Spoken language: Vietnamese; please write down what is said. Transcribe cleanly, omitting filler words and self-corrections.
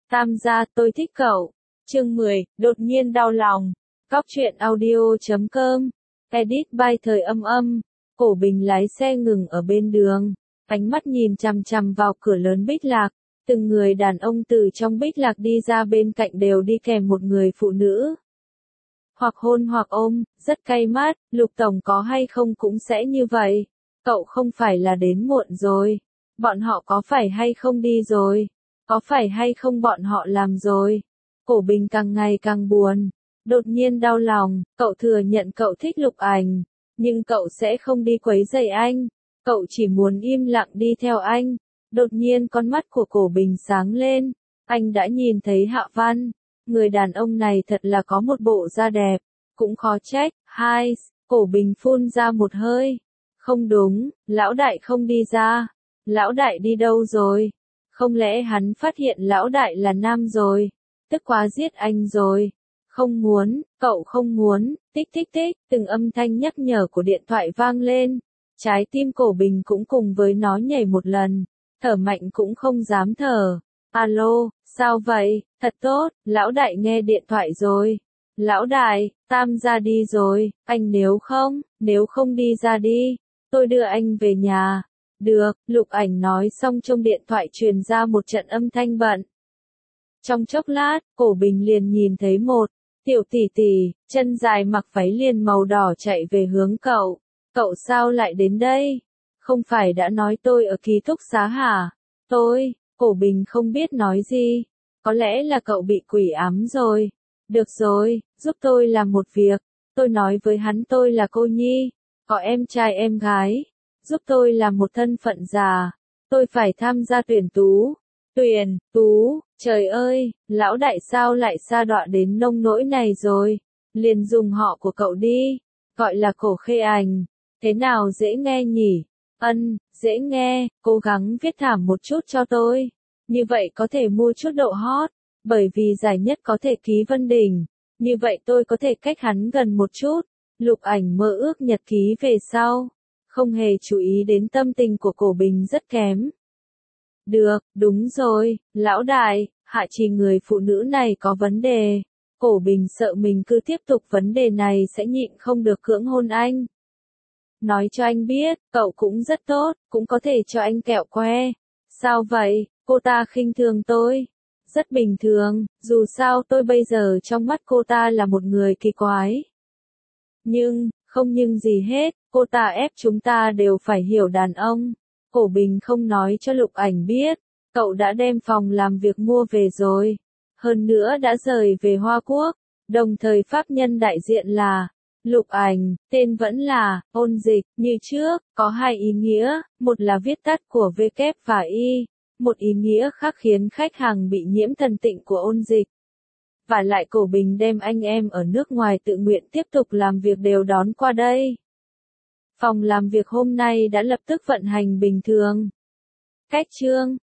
Tam gia, tôi thích cậu. Chương 10, đột nhiên đau lòng. Cóc truyện audio.com. Edit by Thời Âm Âm. Cổ Bình lái xe ngừng ở bên đường. Ánh mắt nhìn chằm chằm vào cửa lớn Bích Lạc. Từng người đàn ông từ trong Bích Lạc đi ra bên cạnh đều đi kèm một người phụ nữ. Hoặc hôn hoặc ôm, rất cay mắt, Lục Tổng có hay không cũng sẽ như vậy. Cậu không phải là đến muộn rồi. Bọn họ có phải hay không đi rồi? Có phải hay không bọn họ làm rồi? Cổ Bình càng ngày càng buồn. Đột nhiên đau lòng, cậu thừa nhận cậu thích Lục Ảnh. Nhưng cậu sẽ không đi quấy rầy anh. Cậu chỉ muốn im lặng đi theo anh. Đột nhiên con mắt của Cổ Bình sáng lên. Anh đã nhìn thấy Hạ Văn. Người đàn ông này thật là có một bộ da đẹp. Cũng khó trách. Hai, Cổ Bình phun ra một hơi. Không đúng, lão đại không đi ra. Lão đại đi đâu rồi? Không lẽ hắn phát hiện lão đại là nam rồi? Tức quá giết anh rồi. Không muốn, cậu không muốn, tích tích tích, từng âm thanh nhắc nhở của điện thoại vang lên. Trái tim Cổ Bình cũng cùng với nó nhảy một lần, thở mạnh cũng không dám thở. Alo, sao vậy? Thật tốt, lão đại nghe điện thoại rồi. Lão đại, Tam gia đi rồi, anh nếu không đi ra đi, tôi đưa anh về nhà. Được, Lục Ảnh nói xong trong điện thoại truyền ra một trận âm thanh bận. Trong chốc lát, Cổ Bình liền nhìn thấy một tiểu tỷ tỷ, chân dài mặc váy liền màu đỏ chạy về hướng cậu. Cậu sao lại đến đây? Không phải đã nói tôi ở ký túc xá hả? Cổ Bình không biết nói gì. Có lẽ là cậu bị quỷ ám rồi. Được rồi, giúp tôi làm một việc. Tôi nói với hắn tôi là cô Nhi, có em trai em gái. Giúp tôi làm một thân phận già. Tôi phải tham gia tuyển tú. Tuyển tú, trời ơi, lão đại sao lại sa đọa đến nông nỗi này rồi. Liền dùng họ của cậu đi. Gọi là Cổ Khê Ảnh. Thế nào dễ nghe nhỉ? Dễ nghe, cố gắng viết thảm một chút cho tôi. Như vậy có thể mua chút độ hot. Bởi vì giải nhất có thể ký Vân Đình. Như vậy tôi có thể cách hắn gần một chút. Lục Ảnh mơ ước nhật ký về sau. Không hề chú ý đến tâm tình của Cổ Bình rất kém. Được, đúng rồi, lão đại, Hạ Trì người phụ nữ này có vấn đề. Cổ Bình sợ mình cứ tiếp tục vấn đề này sẽ nhịn không được cưỡng hôn anh. Nói cho anh biết, cậu cũng rất tốt, cũng có thể cho anh kẹo que. Sao vậy, cô ta khinh thường tôi? Rất bình thường, dù sao tôi bây giờ trong mắt cô ta là một người kỳ quái. Không nhưng gì hết, cô ta ép chúng ta đều phải hiểu đàn ông. Cổ Bình không nói cho Lục Ảnh biết, cậu đã đem phòng làm việc mua về rồi. Hơn nữa đã rời về Hoa Quốc, đồng thời pháp nhân đại diện là Lục Ảnh, tên vẫn là Ôn Dịch, như trước, có hai ý nghĩa, một là viết tắt của V kép và Y, một ý nghĩa khác khiến khách hàng bị nhiễm thần tịnh của Ôn Dịch. Và lại Cổ Bình đem anh em ở nước ngoài tự nguyện tiếp tục làm việc đều đón qua đây. Phòng làm việc hôm nay đã lập tức vận hành bình thường. Cách chương